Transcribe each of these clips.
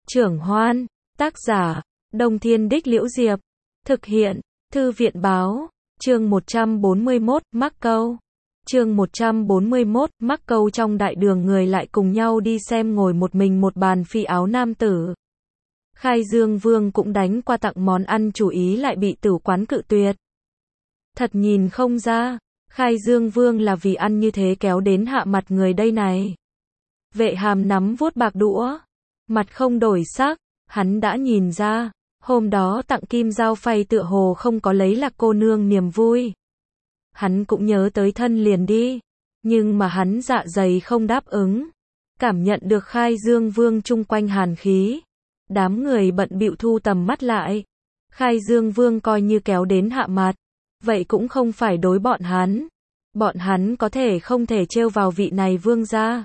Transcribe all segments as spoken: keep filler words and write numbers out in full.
Trưởng Hoan, tác giả, Đông Thiên Đích Liễu Diệp, thực hiện, Thư viện Báo, chương một trăm bốn mươi mốt, mắc câu. Chương một trăm bốn mươi mốt, mắc câu. Trong đại đường người lại cùng nhau đi xem ngồi một mình một bàn phi áo nam tử. Khai Dương Vương cũng đánh qua tặng món ăn chủ ý lại bị tử quán cự tuyệt. Thật nhìn không ra, Khai Dương Vương là vì ăn như thế kéo đến hạ mặt người đây này. Vệ Hàm nắm vuốt bạc đũa, mặt không đổi sắc, hắn đã nhìn ra, hôm đó tặng kim dao phay tựa hồ không có lấy Lạc cô nương niềm vui. Hắn cũng nhớ tới thân liền đi, nhưng mà hắn dạ dày không đáp ứng. Cảm nhận được Khai Dương Vương chung quanh hàn khí, đám người bận bịu thu tầm mắt lại. Khai Dương Vương coi như kéo đến hạ mặt, vậy cũng không phải đối bọn hắn. Bọn hắn có thể không thể trêu vào vị này vương gia.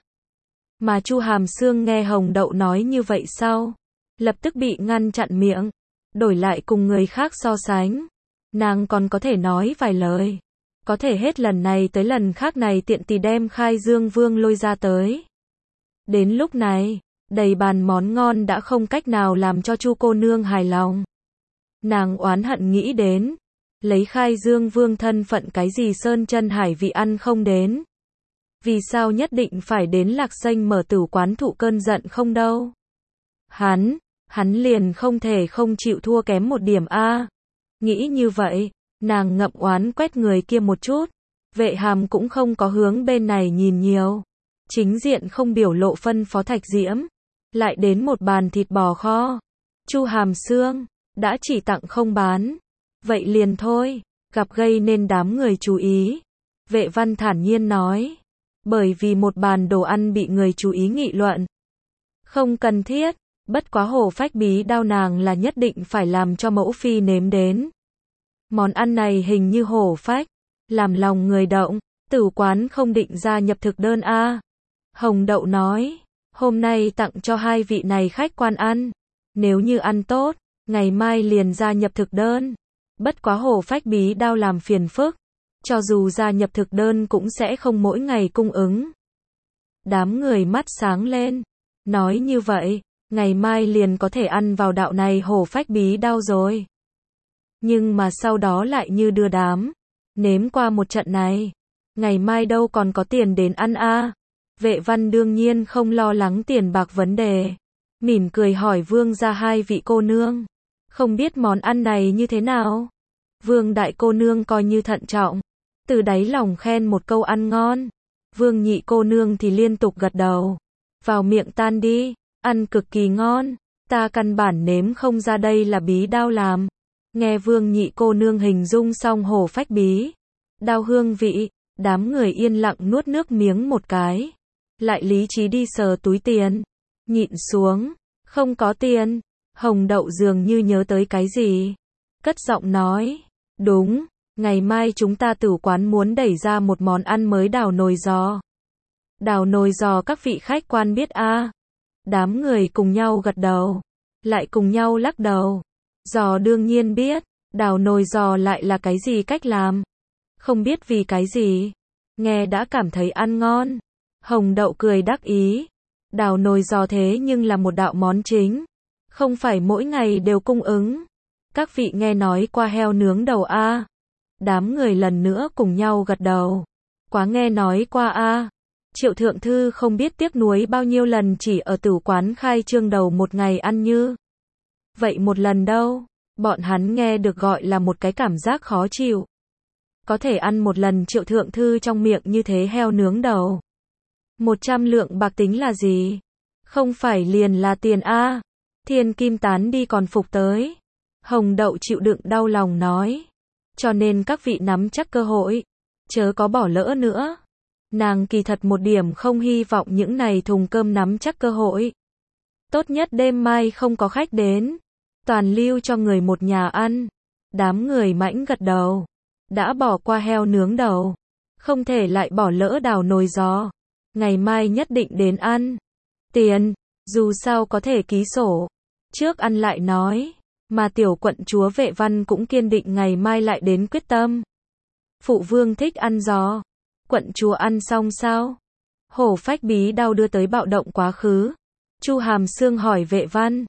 Mà Chu Hàm Xương nghe Hồng Đậu nói như vậy sau, lập tức bị ngăn chặn miệng, đổi lại cùng người khác so sánh. Nàng còn có thể nói vài lời, có thể hết lần này tới lần khác này tiện tì đem Khai Dương Vương lôi ra tới. Đến lúc này, đầy bàn món ngon đã không cách nào làm cho Chu cô nương hài lòng. Nàng oán hận nghĩ đến, lấy Khai Dương Vương thân phận cái gì sơn chân hải vị ăn không đến. Vì sao nhất định phải đến Lạc Xanh mở tử quán thụ cơn giận không đâu. Hắn, hắn liền không thể không chịu thua kém một điểm a. Nghĩ như vậy, nàng ngậm oán quét người kia một chút. Vệ Hàm cũng không có hướng bên này nhìn nhiều. Chính diện không biểu lộ phân phó Thạch Diễm. Lại đến một bàn thịt bò kho. Chu Hàm Xương, đã chỉ tặng không bán. Vậy liền thôi, gặp gây nên đám người chú ý. Vệ Văn thản nhiên nói. Bởi vì một bàn đồ ăn bị người chú ý nghị luận. Không cần thiết, bất quá hổ phách bí đao nàng là nhất định phải làm cho mẫu phi nếm đến. Món ăn này hình như hổ phách, làm lòng người động, tử quán không định ra nhập thực đơn a. Hồng Đậu nói, hôm nay tặng cho hai vị này khách quan ăn, nếu như ăn tốt, ngày mai liền ra nhập thực đơn. Bất quá hổ phách bí đao làm phiền phức, cho dù gia nhập thực đơn cũng sẽ không mỗi ngày cung ứng. Đám người mắt sáng lên, nói như vậy, ngày mai liền có thể ăn vào đạo này hổ phách bí đao rồi. Nhưng mà sau đó lại như đưa đám, nếm qua một trận này, ngày mai đâu còn có tiền đến ăn a. Vệ Văn đương nhiên không lo lắng tiền bạc vấn đề, mỉm cười hỏi Vương gia hai vị cô nương, không biết món ăn này như thế nào? Vương đại cô nương coi như thận trọng, từ đáy lòng khen một câu ăn ngon. Vương nhị cô nương thì liên tục gật đầu. Vào miệng tan đi, ăn cực kỳ ngon, ta căn bản nếm không ra đây là bí đao làm. Nghe Vương nhị cô nương hình dung xong hổ phách bí đao hương vị, đám người yên lặng nuốt nước miếng một cái. Lại lý trí đi sờ túi tiền, nhịn xuống, không có tiền. Hồng Đậu dường như nhớ tới cái gì, cất giọng nói, đúng. Ngày mai chúng ta tử quán muốn đẩy ra một món ăn mới đào nồi giò. Đào nồi giò các vị khách quan biết a? À? Đám người cùng nhau gật đầu, lại cùng nhau lắc đầu. Giò đương nhiên biết, đào nồi giò lại là cái gì cách làm? Không biết vì cái gì, nghe đã cảm thấy ăn ngon. Hồng Đậu cười đắc ý. Đào nồi giò thế nhưng là một đạo món chính, không phải mỗi ngày đều cung ứng. Các vị nghe nói qua heo nướng đầu a? À? Đám người lần nữa cùng nhau gật đầu. Quá nghe nói qua a. À. Triệu thượng thư không biết tiếc nuối bao nhiêu lần chỉ ở tử quán khai trương đầu một ngày ăn như vậy một lần đâu. Bọn hắn nghe được gọi là một cái cảm giác khó chịu. Có thể ăn một lần Triệu thượng thư trong miệng như thế heo nướng đầu. Một trăm lượng bạc tính là gì? Không phải liền là tiền a. À. Thiên kim tán đi còn phục tới. Hồng Đậu chịu đựng đau lòng nói. Cho nên các vị nắm chắc cơ hội, chớ có bỏ lỡ nữa. Nàng kỳ thật một điểm không hy vọng những này thùng cơm nắm chắc cơ hội. Tốt nhất đêm mai không có khách đến, toàn lưu cho người một nhà ăn. Đám người mãnh gật đầu, đã bỏ qua heo nướng đầu, không thể lại bỏ lỡ đào nồi giò. Ngày mai nhất định đến ăn. Tiền, dù sao có thể ký sổ, trước ăn lại nói. Mà tiểu quận chúa Vệ Văn cũng kiên định ngày mai lại đến quyết tâm. Phụ vương thích ăn giò. Quận chúa ăn xong sao? Hổ phách bí đao đưa tới bạo động quá khứ. Chu Hàm Xương hỏi Vệ Văn.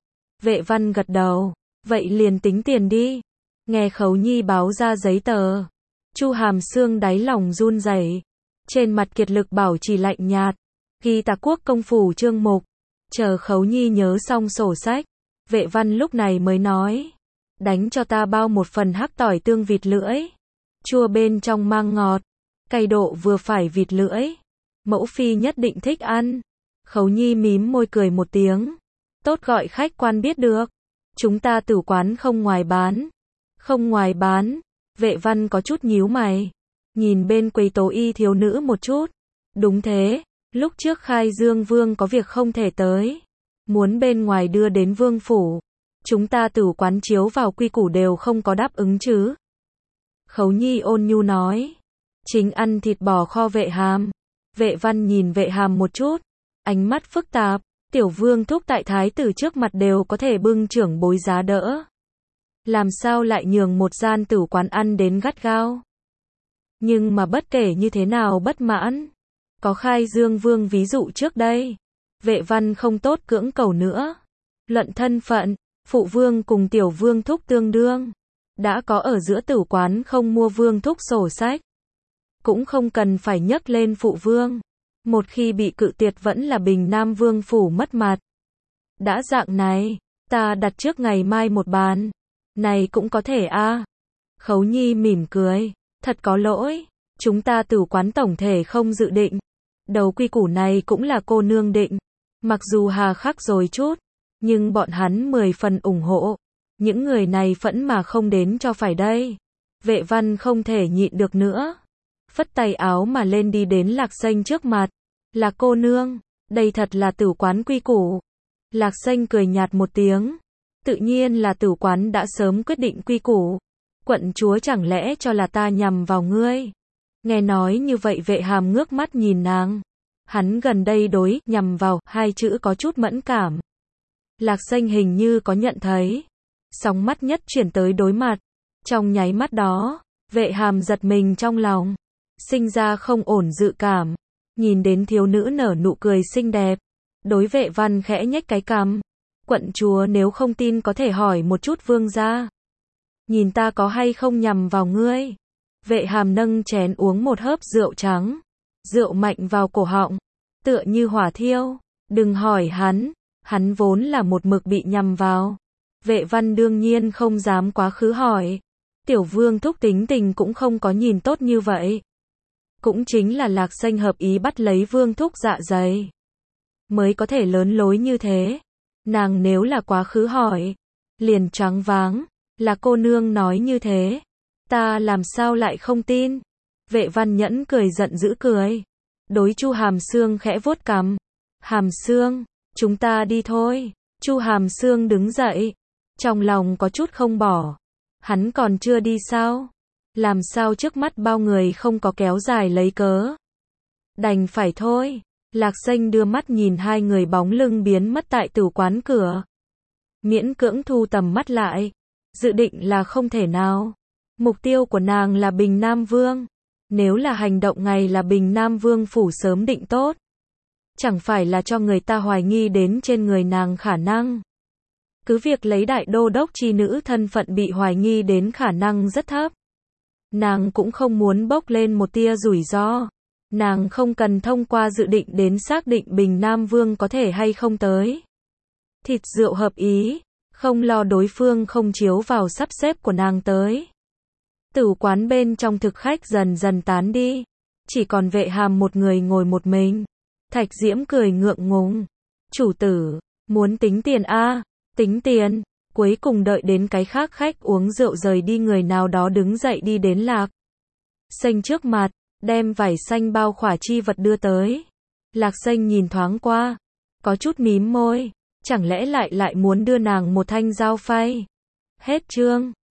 Vệ Văn gật đầu. Vậy liền tính tiền đi. Nghe Khấu Nhi báo ra giấy tờ. Chu Hàm Sương đáy lòng run rẩy. Trên mặt kiệt lực bảo trì lạnh nhạt. Ghi Tà Quốc công phủ chương mục. Chờ Khấu Nhi nhớ xong sổ sách. Vệ Văn lúc này mới nói. Đánh cho ta bao một phần hắc tỏi tương vịt lưỡi. Chua bên trong mang ngọt. Cay độ vừa phải vịt lưỡi. Mẫu phi nhất định thích ăn. Khấu Nhi mím môi cười một tiếng. Tốt gọi khách quan biết được. Chúng ta tử quán không ngoài bán. Không ngoài bán. Vệ Văn có chút nhíu mày. Nhìn bên quầy tố y thiếu nữ một chút. Đúng thế. Lúc trước khai dương vương có việc không thể tới. Muốn bên ngoài đưa đến vương phủ. Chúng ta tử quán chiếu vào quy củ đều không có đáp ứng chứ. Khấu Nhi ôn nhu nói. Chính ăn thịt bò kho Vệ Hàm. Vệ Văn nhìn Vệ Hàm một chút. Ánh mắt phức tạp. Tiểu vương thúc tại thái tử trước mặt đều có thể bưng trưởng bối giá đỡ. Làm sao lại nhường một gian tử quán ăn đến gắt gao. Nhưng mà bất kể như thế nào bất mãn. Có khai dương vương ví dụ trước đây. Vệ Văn không tốt cưỡng cầu nữa. Luận thân phận, phụ vương cùng tiểu vương thúc tương đương. Đã có ở giữa tử quán không mua vương thúc sổ sách. Cũng không cần phải nhắc lên phụ vương. Một khi bị cự tuyệt vẫn là Bình Nam vương phủ mất mặt. Đã dạng này, ta đặt trước ngày mai một bàn. Này cũng có thể a. À. Khấu Nhi mỉm cười. Thật có lỗi. Chúng ta tử quán tổng thể không dự định. Đầu quy củ này cũng là cô nương định. Mặc dù hà khắc rồi chút. Nhưng bọn hắn mười phần ủng hộ. Những người này phẫn mà không đến cho phải đây. Vệ Văn không thể nhịn được nữa. Phất tay áo mà lên đi đến Lạc Xanh trước mặt. Là cô nương. Đây thật là tử quán quy củ. Lạc Xanh cười nhạt một tiếng. Tự nhiên là tử quán đã sớm quyết định quy củ. Quận chúa chẳng lẽ cho là ta nhằm vào ngươi. Nghe nói như vậy Vệ Hàm ngước mắt nhìn nàng. Hắn gần đây đối nhằm vào hai chữ có chút mẫn cảm. Lạc Xanh hình như có nhận thấy. Sóng mắt nhất chuyển tới đối mặt. Trong nháy mắt đó, Vệ Hàm giật mình trong lòng. Sinh ra không ổn dự cảm. Nhìn đến thiếu nữ nở nụ cười xinh đẹp. Đối Vệ Văn khẽ nhếch cái cằm. Quận chúa nếu không tin có thể hỏi một chút vương gia. Nhìn ta có hay không nhằm vào ngươi. Vệ Hàm nâng chén uống một hớp rượu trắng. Rượu mạnh vào cổ họng. Tựa như hỏa thiêu. Đừng hỏi hắn. Hắn vốn là một mực bị nhằm vào. Vệ Văn đương nhiên không dám quá khứ hỏi. Tiểu vương thúc tính tình cũng không có nhìn tốt như vậy. Cũng chính là Lạc Xanh hợp ý bắt lấy vương thúc dạ dày. Mới có thể lớn lối như thế. Nàng nếu là quá khứ hỏi. Liền choáng váng. Là cô nương nói như thế. Ta làm sao lại không tin. Vệ Văn nhẫn cười giận dữ cười. Đối Chu Hàm Sương khẽ vuốt cằm. Hàm Sương, chúng ta đi thôi. Chu Hàm Sương đứng dậy. Trong lòng có chút không bỏ. Hắn còn chưa đi sao? Làm sao trước mắt bao người không có kéo dài lấy cớ. Đành phải thôi. Lạc Xanh đưa mắt nhìn hai người bóng lưng biến mất tại tử quán cửa. Miễn cưỡng thu tầm mắt lại. Dự định là không thể nào. Mục tiêu của nàng là Bình Nam Vương. Nếu là hành động ngày là Bình Nam Vương phủ sớm định tốt. Chẳng phải là cho người ta hoài nghi đến trên người nàng khả năng. Cứ việc lấy đại đô đốc chi nữ thân phận bị hoài nghi đến khả năng rất thấp. Nàng cũng không muốn bốc lên một tia rủi ro. Nàng không cần thông qua dự định đến xác định Bình Nam Vương có thể hay không tới. Thịt rượu hợp ý, không lo đối phương không chiếu vào sắp xếp của nàng tới. Tử quán bên trong thực khách dần dần tán đi. Chỉ còn Vệ Hàm một người ngồi một mình. Thạch Diễm cười ngượng ngùng. Chủ tử, muốn tính tiền a? Tính tiền. Cuối cùng đợi đến cái khác khách uống rượu rời đi người nào đó đứng dậy đi đến Lạc Xanh trước mặt, đem vải xanh bao khỏa chi vật đưa tới. Lạc Xanh nhìn thoáng qua, có chút mím môi, chẳng lẽ lại lại muốn đưa nàng một thanh dao phay. Hết chương.